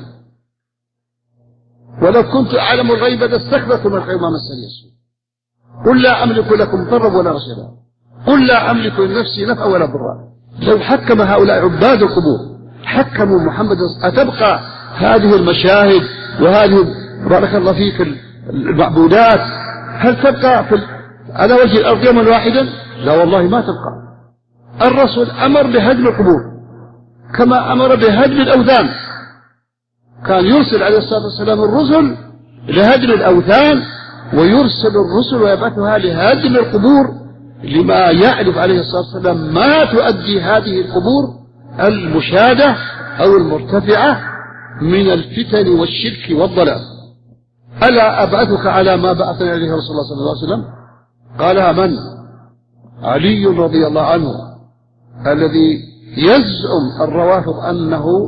Speaker 1: ولو كنت أعلم الغيب لاستكبرت من الخير ما مسني السوء، قل لا أملك لكم ضرا ولا رشدا، قل لا أملك لنفسي نفعا ولا ضرا. لو حكم هؤلاء عباد القبور حكموا محمد، أتبقى هذه المشاهد وهذه بارك الله فيك المعبودات هل تبقى على وجه الأرض يوما واحدا؟ لا والله ما تبقى. الرسول أمر بهدم القبور كما أمر بهدم الأوثان، كان يرسل عليه الصلاة والسلام الرسل لهدم الأوثان، ويرسل الرسل ويبعثها لهدم القبور، لما يعرف عليه الصلاة والسلام ما تؤدي هذه القبور المشادة أو المرتفعة من الفتن والشرك والضلال. ألا أبعثك على ما بعثنا إليه رسول الله صلى الله عليه وسلم؟ قالها من؟ علي رضي الله عنه، الذي يزعم الروافض أنه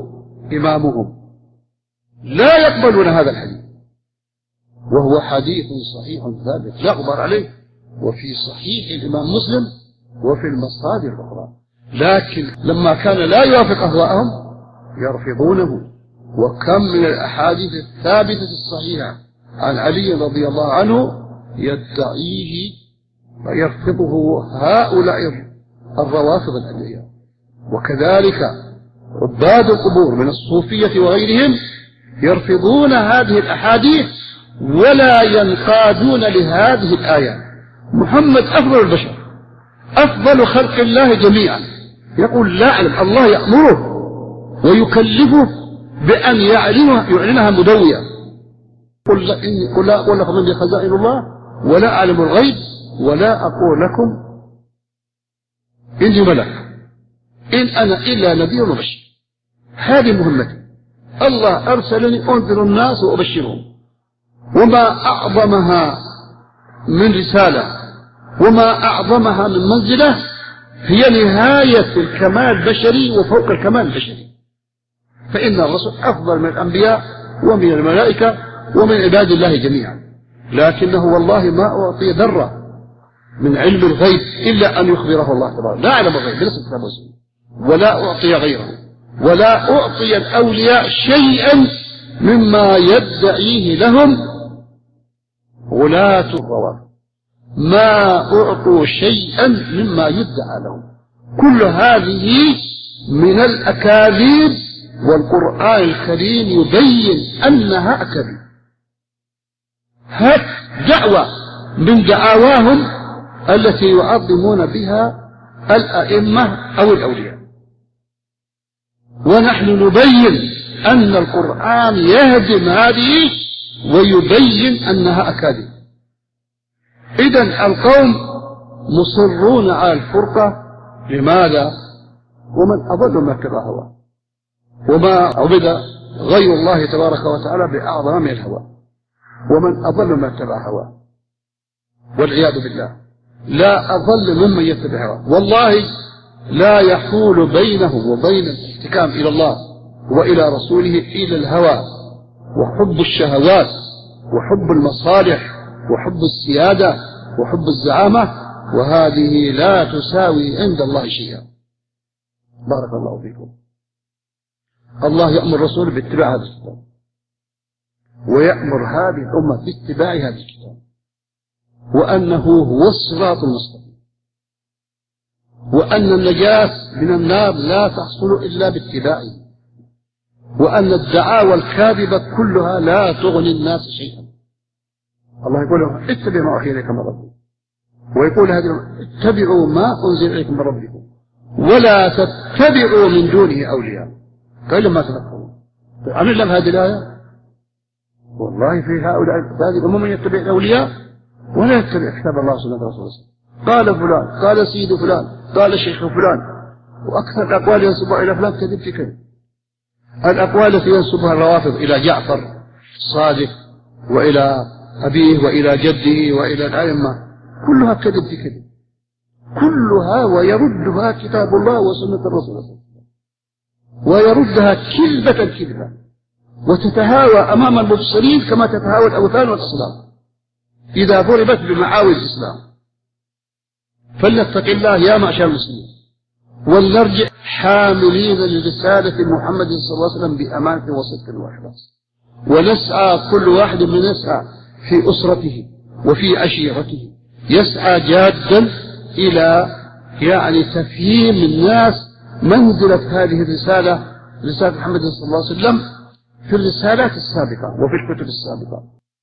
Speaker 1: إمامهم لا يقبلون هذا الحديث، وهو حديث صحيح ثابت لا غبار عليه، وفي صحيح الإمام مسلم وفي المصادر الأخرى، لكن لما كان لا يوافق أهواءهم يرفضونه. وكم من الأحاديث الثابتة الصحيحة عن علي رضي الله عنه يدعيه ويرفضه هؤلاء الروافض الأدعياء. وكذلك عباد القبور من الصوفية وغيرهم يرفضون هذه الأحاديث ولا ينقادون لهذه الآيات. محمد أفضل البشر، أفضل خلق الله جميعا، يقول لا أعلم، الله يأمره ويكلفه بأن يعلنها مدوية. قل لا أقول لكم عندي خزائن الله ولا أعلم الغيب ولا أقول لكم إني ملك إن أنا إلا نذير وبشير. هذه مهمتي، الله أرسلني أنذر الناس وأبشرهم، وما أعظمها من رسالة وما أعظمها من منزلة هي نهاية الكمال البشري وفوق الكمال البشري. فإن الرسول أفضل من الأنبياء ومن الملائكة ومن عباد الله جميعا، لكنه والله ما أعطي ذرة من علم الغيب إلا أن يخبره الله تبارك. لا أعلم الغيب بنفس الكتاب والسنة، ولا أعطي غيره، ولا أعطي الأولياء شيئا مما يدعيه لهم غلاة الروافض، ما أعطوا شيئا مما يدعى لهم. كل هذه من الأكاذيب، والقرآن الكريم يبين أنها أكاذيب. هذه دعوة من دعاواهم التي يعظمون بها الأئمة أو الأولياء، ونحن نبين أن القرآن يهدم هذه ويبين أنها أكاذيب. إذن القوم مصرون على الفرقة. لماذا؟ ومن أضل ما اتبع هواه، وما عبد غير الله تبارك وتعالى بأعظم من الهوى، ومن أضل ما اتبع هواه والعياذ بالله. لا أضل ممن يتبع هواه، والله لا يحول بينه وبين الاحتكام إلى الله وإلى رسوله إلى الهوى وحب الشهوات وحب المصالح وحب السيادة وحب الزعامة، وهذه لا تساوي عند الله شيئا. بارك الله فيكم. الله يأمر رسوله باتباع هذا الكتاب، ويأمر هذه الأمة باتباع هذا الكتاب، وأنه هو الصراط المستقيم، وأن النجاة من النار لا تحصل إلا باتباعه، وأن الدعاوى الكاذبة كلها لا تغني الناس شيئا. الله يقول لهم اتبعوا ما أوحي إليكم من ربكم، ويقول هذه اتبعوا ما أنزل إليكم من ربكم ولا تتبعوا من دونه أولياء قال ما تذكرون. عمل لهم هذه الآية. والله في هؤلاء الكاذبة من يتبع الأولياء ولا يتبع كتاب الله سبحانه وتعالى. قال فلان، قال سيد فلان، قال شيخ فلان، وأكثر الأقوال ينسبها إلى فلان كذب في كذب. الأقوال التي ينسبها الروافض إلى جعفر الصادق وإلى أبيه وإلى جده وإلى الأئمة كلها كذب في كذب، كلها، ويردها كتاب الله وسنة الرسول صلى الله عليه وسلم، ويردها كذبة كذبة، وتتهاوى أمام المبصرين كما تتهاوى الأوثان والأصنام إذا ضربت بمعاوي الإسلام. فلنتق الله يا معشر المسلمين، ولنرجع حاملين لرسالة محمد صلى الله عليه وسلم بأمانة وصدق وإخلاص، ونسعى كل واحد من يسعى في أسرته وفي عشيرته، يسعى جادا إلى تفهيم الناس منزلة هذه الرسالة، رسالة محمد صلى الله عليه وسلم، في الرسالات السابقة وفي الكتب السابقة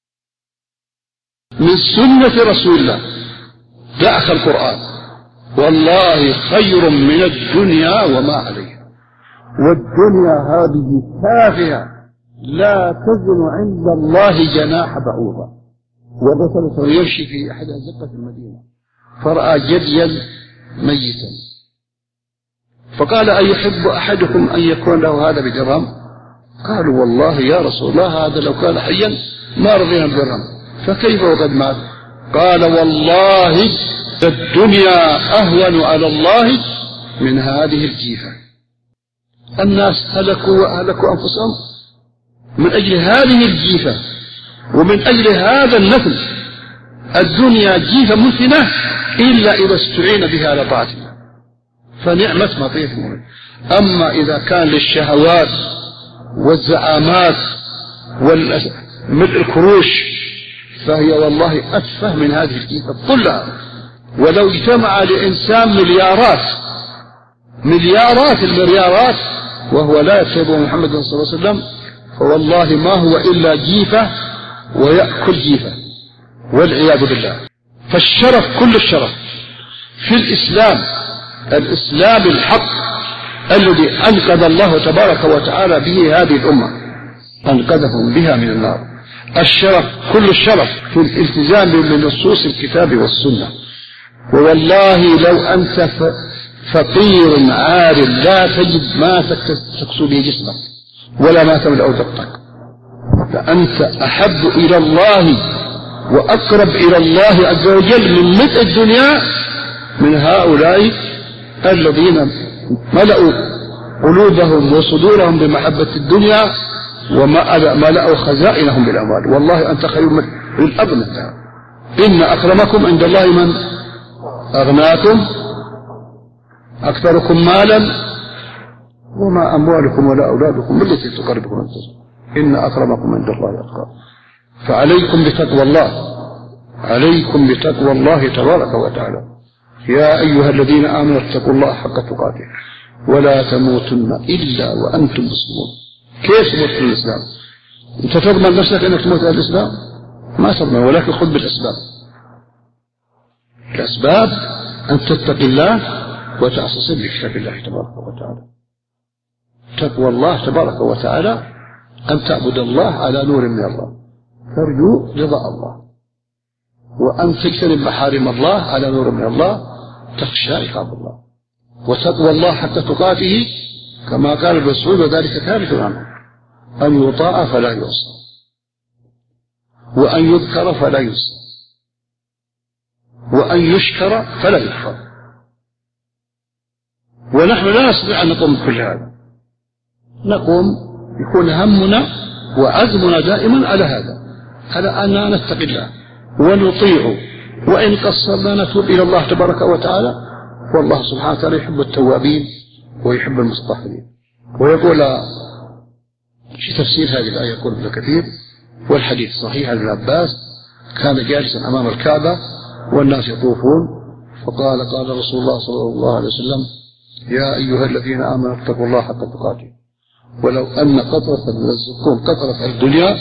Speaker 1: من سنة رسول الله دأخ القرآن. والله خير من الدنيا وما عليها، والدنيا هذه تافهة لا تزن عند الله جناح بعوضة. ورسول يمشي في أحد أزقة المدينة فرأى جديا ميتا، فقال أيحب أحدكم أن يكون له هذا بدرهم؟ قالوا والله يا رسول الله هذا لو كان حيا ما رضينا بدرهم، فكيف وقد مات؟ قال والله الدنيا أهون على الله من هذه الجيفة. الناس هلكوا وأهلكوا أنفسهم من أجل هذه الجيفة ومن أجل هذا النفل. الدنيا جيفة مثنة إلا إذا استعين بها على طاعة الله، فنعمة مطيف المؤمن. أما إذا كان للشهوات والزعامات وملء الكروش فهي والله أتفه من هذه الجيفة كلها. ولو اجتمع لإنسان مليارات المليارات وهو لا يتبع محمد صلى الله عليه وسلم فوالله ما هو إلا جيفة ويأكل جيفة والعياذ بالله. فالشرف كل الشرف في الإسلام الحق الذي أنقذ الله تبارك وتعالى به هذه الأمة، أنقذهم بها من النار. الشرف كل الشرف في الالتزام بنصوص الكتاب والسنة. ووالله لو أنت فقير عار لا تجد ما تكسو به جسمك ولا ما تملأ دقتك، فأنت أحب إلى الله وأقرب إلى الله عز وجل من ملء الدنيا من هؤلاء الذين ملأوا قلوبهم وصدورهم بمحبة الدنيا وملأوا خزائنهم بالأموال. والله أنت خير من الأغنى. إن أكرمكم عند الله من أغناكم أكثركم مالا وما أموالكم ولا أولادكم بالتي تقربكم أنفسكم إن أكرمكم عند الله أتقاكم. فعليكم بتقوى الله، عليكم بتقوى الله تبارك وتعالى. يا أيها الذين آمنوا اتقوا الله حق تقاته ولا تموتن إلا وأنتم مسلمون. كيف تموت في الإسلام؟ أنت تضمن نفسك أنك تموت في الإسلام؟ ما تضمن، ولكن خذ بالأسباب. الأسباب أن تتقي الله وتعتصم بكتاب الله تبارك وتعالى. تقوى الله تبارك وتعالى أن تعبد الله على نور من الله ترجو رضا الله، وأن تجتنب محارم الله على نور من الله تخشى عقاب الله. وتقوى الله حتى تقاته كما قال ابن مسعود وذلك ثابت عنه أن يطاع فلا يعصى وأن يذكر فلا ينسى وأن يشكر فلا يكفر. ونحن لا نستطيع أن نقوم بكل هذا، نقوم يكون همنا وعزمنا دائما على هذا، على أننا نتقي الله ونطيعه، وإن قصرنا نتوب إلى الله تبارك وتعالى. والله سبحانه وتعالى يحب التوابين ويحب المستغفرين. ويقول في تفسير هذه الآية يقول ابن كثير والحديث صحيح عن ابن عباس كان جالسا أمام الكعبة والناس يطوفون فقال قال رسول الله صلى الله عليه وسلم يا أيها الذين آمنوا اتقوا الله حق تقاته ولو أن قطرة من الزقوم قطرت على الدنيا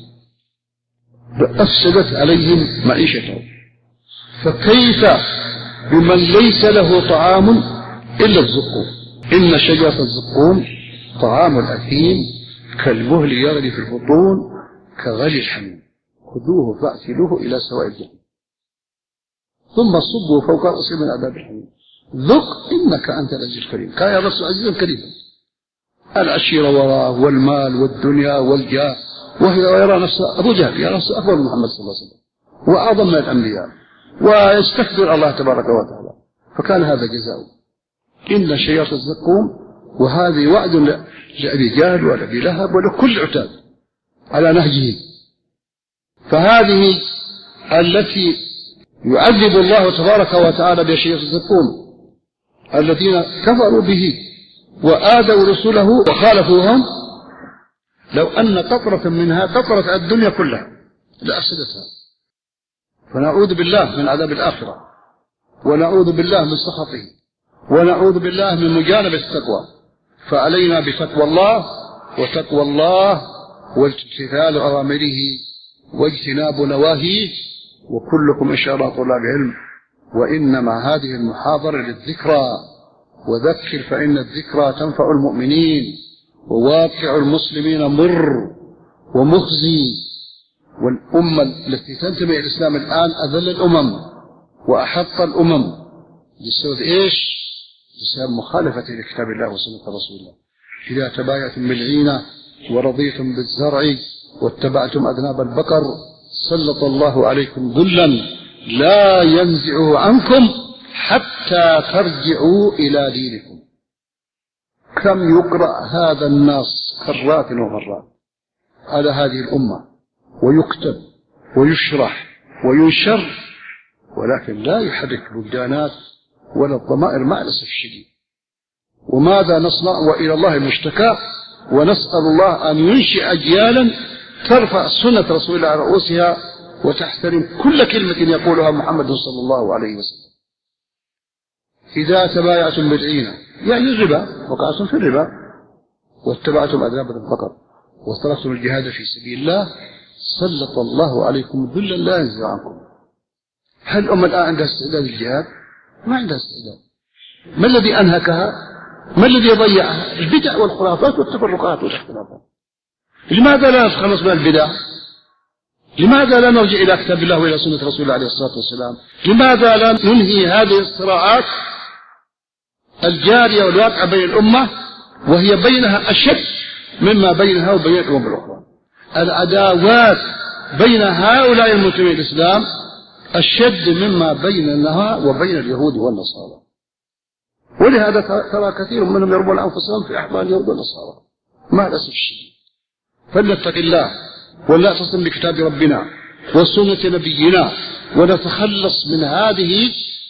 Speaker 1: لأفسدت عليهم معيشتهم، فكيف بمن ليس له طعام إلا الزقوم؟ إن شجرة الزقوم طعام الأثيم كالمهل يغلي في البطون كغلي الحميم خذوه فأكلوه إلى سواء الجحيم ثم صبوا فوق رأسه من عذاب الحميم ذق إنك أنت العزيز الكريم. كان يا رسول عزيزا كريما، العشيرة وراه والمال والدنيا والجاه، وهي يرى نفسه أبو جهل يرى نفسه أفضل من محمد صلى الله عليه وسلم وأعظم من الأنبياء ويستكبر الله تبارك وتعالى، فكان هذا جزاؤه. إن شجرة الزقوم، وهذه وعد لأبي جهل ولأبي لهب ولكل عتاد على نهجه. فهذه التي يعذب الله تبارك وتعالى بشجرة الزقوم الذين كفروا به وآذوا رسله وخالفوهم، لو أن قطرة منها قطرت على الدنيا كلها لأفسدتها. فنعوذ بالله من عذاب الآخرة، ونعوذ بالله من سخطه، ونعوذ بالله من مجانبة التقوى. فعلينا بتقوى الله وتقوى الله وامتثال أوامره واجتناب نواهيه. وكلكم إن شاء الله طلاب علم، وإنما هذه المحاضرة للذكرى، وذكر فإن الذكرى تنفع المؤمنين. وواقع المسلمين مر ومخزي، والأمة التي تنتمي إلى الإسلام الآن أذل الأمم وأحط الأمم بسبب إيش؟ بسبب مخالفة لكتاب الله وسنة رسول الله. إذا تبايعتم بالعينة ورضيتم بالزرع واتبعتم أذناب البقر سلط الله عليكم ذلا لا ينزعه عنكم حتى ترجعوا إلى دينكم. كم يقرأ هذا النص كرات ومرات على هذه الأمة ويكتب ويشرح وينشر، ولكن لا يحرك الوجدانات ولا الضمائر مع الأسف الشديد. وماذا نصنع؟ وإلى الله المشتكى، ونسأل الله أن ينشئ أجيالا ترفع سنة رسول الله على رؤوسها وتحترم كل كلمة يقولها محمد صلى الله عليه وسلم. إذا تبايعتم بالعينة يعني الربا، وقعتم في الربا، واتبعتم أذناب الفقر وتركتم الجهاد في سبيل الله، سلط الله عليكم ذلا لا ينزع عنكم. هل الأمة الآن عندها استعداد للجهاد؟ ما عندها استعداد. ما الذي أنهكها؟ ما الذي ضيعها؟ البدع والخرافات والتفرقات والاختلافات. لماذا لا نتخلص من البدع؟ لماذا لا نرجع إلى كتاب الله وإلى سنة رسول الله عليه الصلاة والسلام؟ لماذا لا ننهي هذه الصراعات الجارية والواقعة بين الأمة، وهي بينها أشد مما بينها وبين الأمم الأخرى؟ العداوات بين هؤلاء المنتمين الإسلام أشد مما بيننا وبين اليهود والنصارى. ولهذا ترى كثير منهم يربون أنفسهم في أحضان اليهود والنصارى مع الأسف الشديد. فلنتق الله ولنعتصم بكتاب ربنا وسنة نبينا، ونتخلص من هذه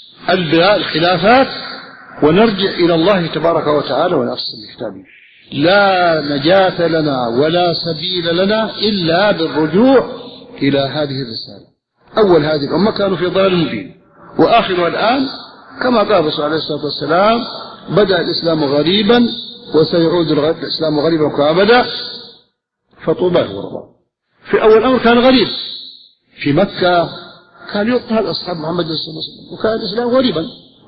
Speaker 1: الخلافات ونرجع إلى الله تبارك وتعالى ونعتصم بكتابه. لا نجاة لنا ولا سبيل لنا إلا بالرجوع إلى هذه الرسالة. أول هذه الأمة كانوا في ضلال مبين، وآخرها الآن كما قال الرسول عليه الصلاة والسلام: بدأ الإسلام غريبا وسيعود الإسلام غريبا كما بدأ فطوبى للغرباء. في أول الأمر كان غريب، في مكة كان يضطهد أصحاب محمد صلى الله عليه وسلم، وكان الإسلام غريبا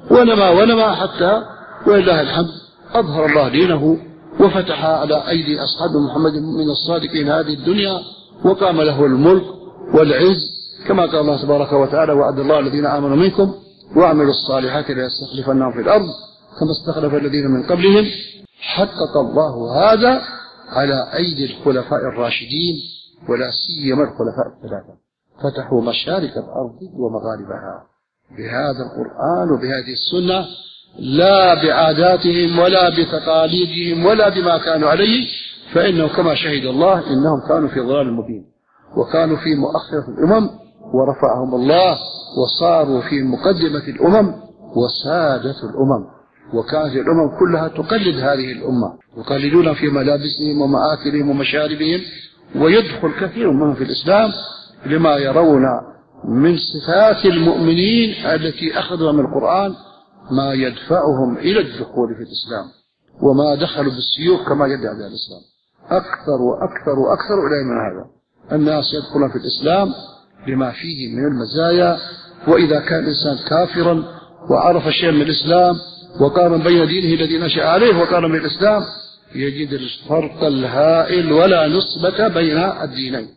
Speaker 1: ونما حتى ولله الحمد أظهر الله دينه وفتح على أيدي أصحاب محمد من الصادقين هذه الدنيا، وقام له الملك والعز كما قال الله تبارك وتعالى: وعد الله الذين آمنوا منكم وعملوا الصالحات ليستخلفنهم في الأرض كما استخلف الذين من قبلهم. حقق الله هذا على أيدي الخلفاء الراشدين، ولا سيما الخلفاء الثلاثة، فتحوا مشارق الأرض ومغاربها بهذا القرآن وبهذه السنة، لا بعاداتهم ولا بتقاليدهم ولا بما كانوا عليه، فإنه كما شهد الله إنهم كانوا في ضلال مبين، وكانوا في مؤخرة الأمم ورفعهم الله وصاروا في مقدمة الأمم وسادة الأمم، وكانت الأمم كلها تقلد هذه الأمة، يقلدون في ملابسهم ومآكلهم ومشاربهم، ويدخل كثير منهم في الإسلام لما يرون من صفات المؤمنين التي أخذوا من القرآن ما يدفعهم إلى الدخول في الإسلام، وما دخلوا بالسيوف كما يدعي الإسلام. أكثر وأكثر وأكثر إلى من هذا الناس يدخلون في الإسلام لما فيه من المزايا، وإذا كان الإنسان كافرا وعرف شيئا من الإسلام وقارن بين دينه الذي نشأ عليه وقارن من الإسلام، يجد الفرق الهائل ولا نسبة بين الدينين.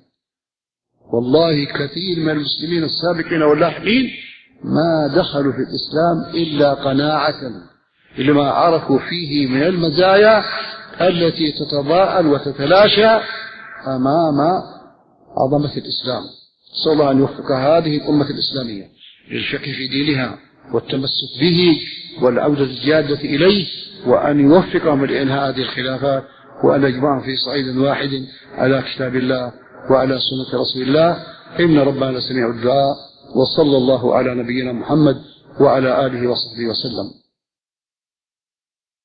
Speaker 1: والله كثير من المسلمين السابقين واللاحقين ما دخلوا في الإسلام إلا قناعة لما عرفوا فيه من المزايا التي تتضاءل وتتلاشى أمام عظمة الإسلام. صلى الله أن يوفق هذه الأمة الإسلامية للفقه في دينها والتمسك به والعودة الجادة إليه، وأن يوفقهم لإنهاء هذه الخلافات، وأن يجمعهم في صعيد واحد على كتاب الله وعلى سنة رسول الله. إن ربنا لسميع الدعاء، وصلى الله على نبينا محمد وعلى آله وصحبه وسلم.